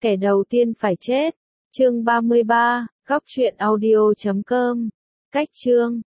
Kẻ đầu tiên phải chết. Chương 33, góc truyện audio.com. Cách chương